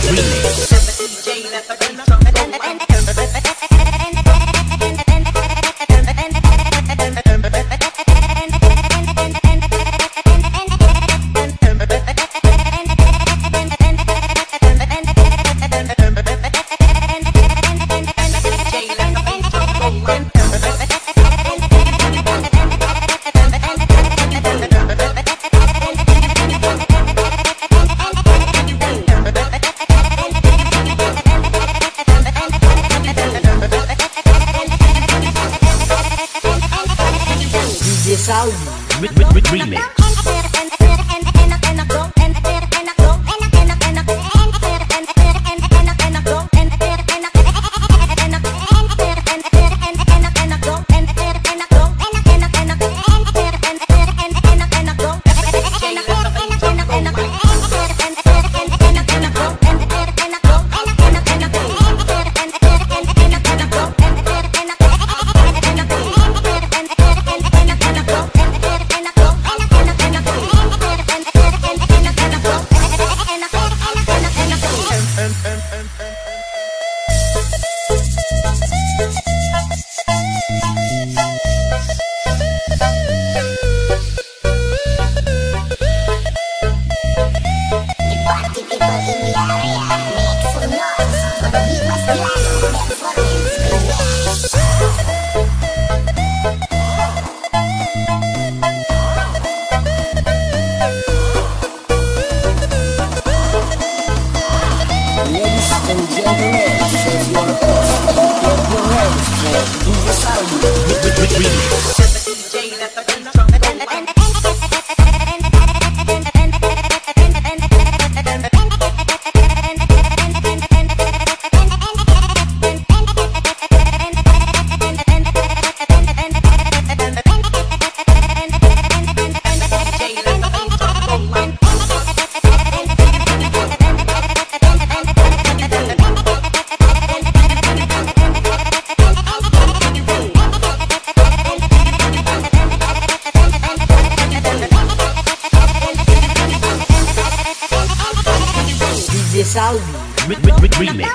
Remix. Remix.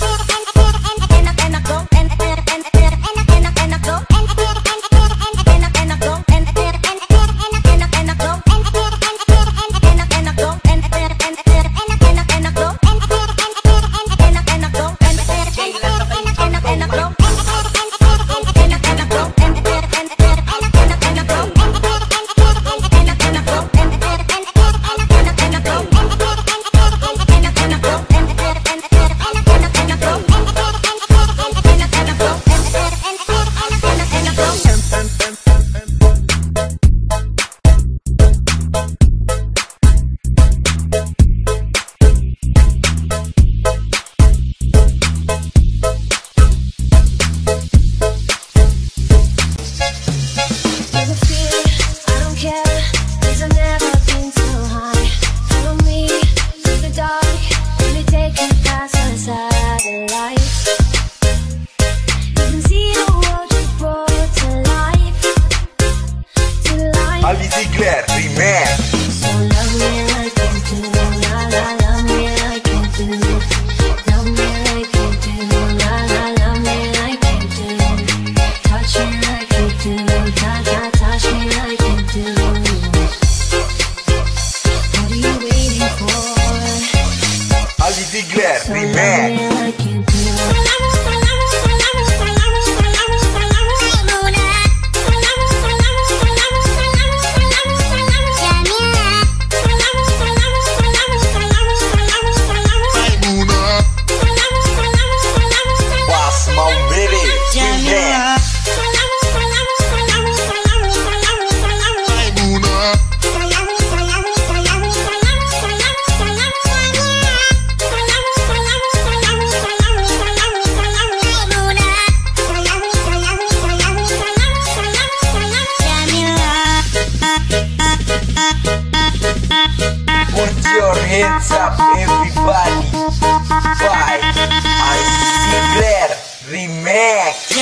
Hands up, everybody! By Arsigler Remix.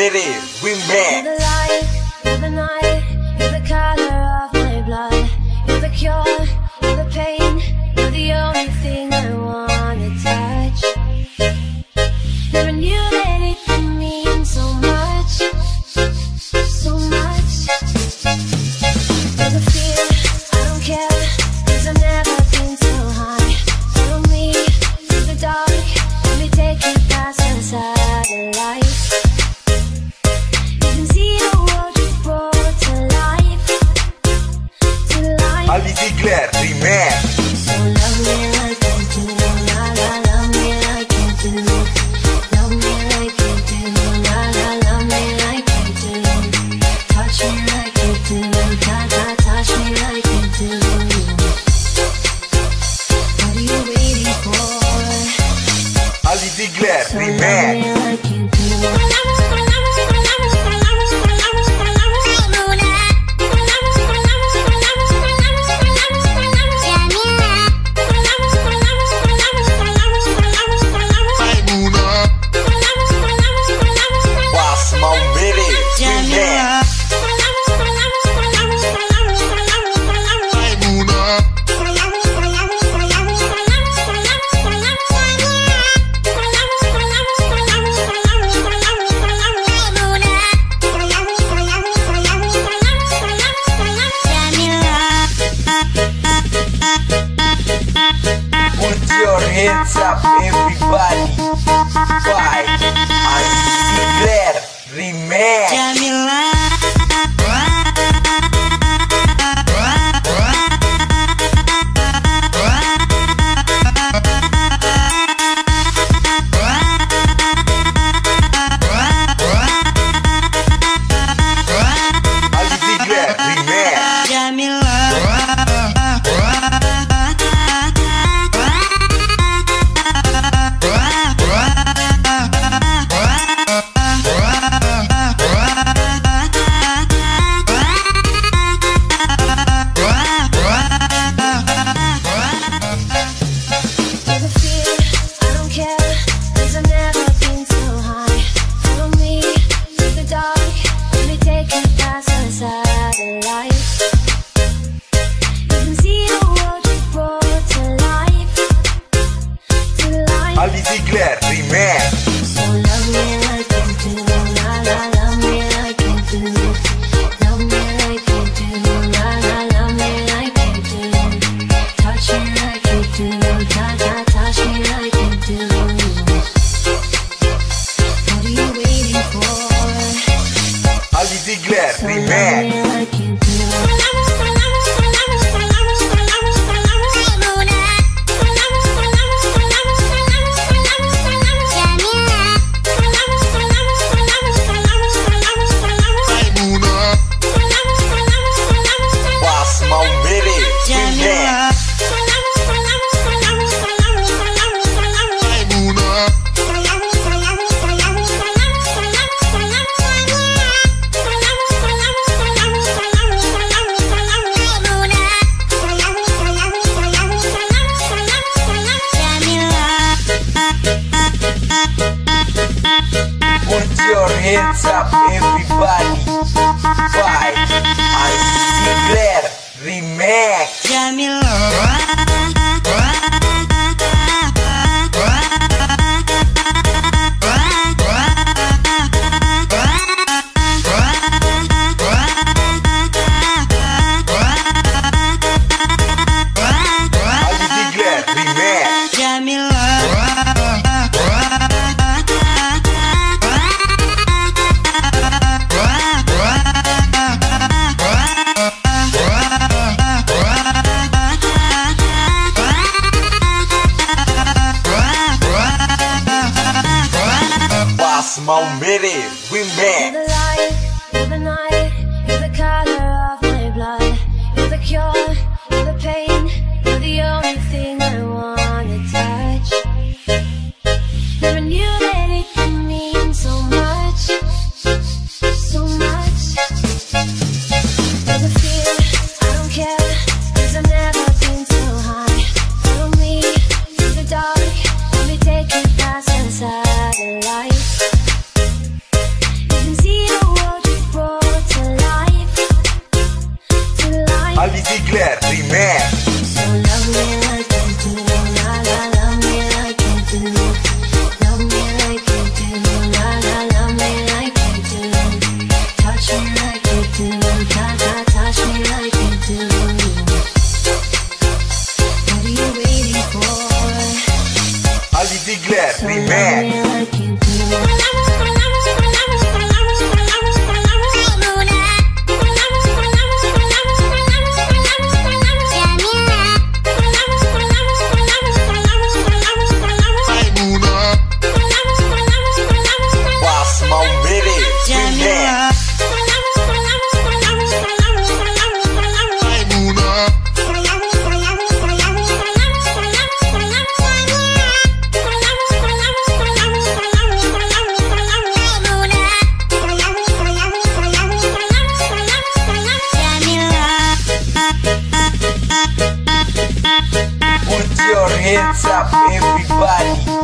Mere You're Remix. the light, you're the night, you're the color of my blood. You're the cure, you're the pain, you're the only thing I wanna touch. Never knew that it could mean so much, so much. You're the fear, I don't care, 'cause I've never been so high. Follow me through the dark, let me take you past the satellites. You can see the world you brought to life, to life. Ali Ziegler Remix. So love me like you do, la la, love me like you do. Love me like you do, la la, love me like you do. Touch me like you do, ta ta, touch me like you do. What are you waiting for? Ali Ziegler So love me Remix. like you do. Basmal Mere Remix. Put your hands up, everybody. Why? Ali Ziegler Remix. Ali Ziegler Remix. You're the fear, I don't care, 'cause I've never been so high. Follow me through the dark, let me take you past the satellites. You can see the world you brought to life, to life. Ali Ziegler Remix. So love me like you do, la la, love me like you do. Love me like you do, la la, love me like you do. Touch me like you do, ta ta, touch me like you do. What are you waiting for? Ali Ziegler So love me Remix. like you do. Basmal Mere Remix. Put your hands up, everybody. Why? Ali Ziegler Remix. Ali Ziegler Remix. Basmal Mere You're Remix. the light, you're the night, you're the color of my blood. You're the cure, you're the pain, you're the only thing I wanna touch. Never knew that it could mean so much, so much. You're the fear, I don't care, 'cause I've never been so high. Follow me through the dark, let me take you past the satellites. You can Ziegler Remix. Put your hands up, everybody.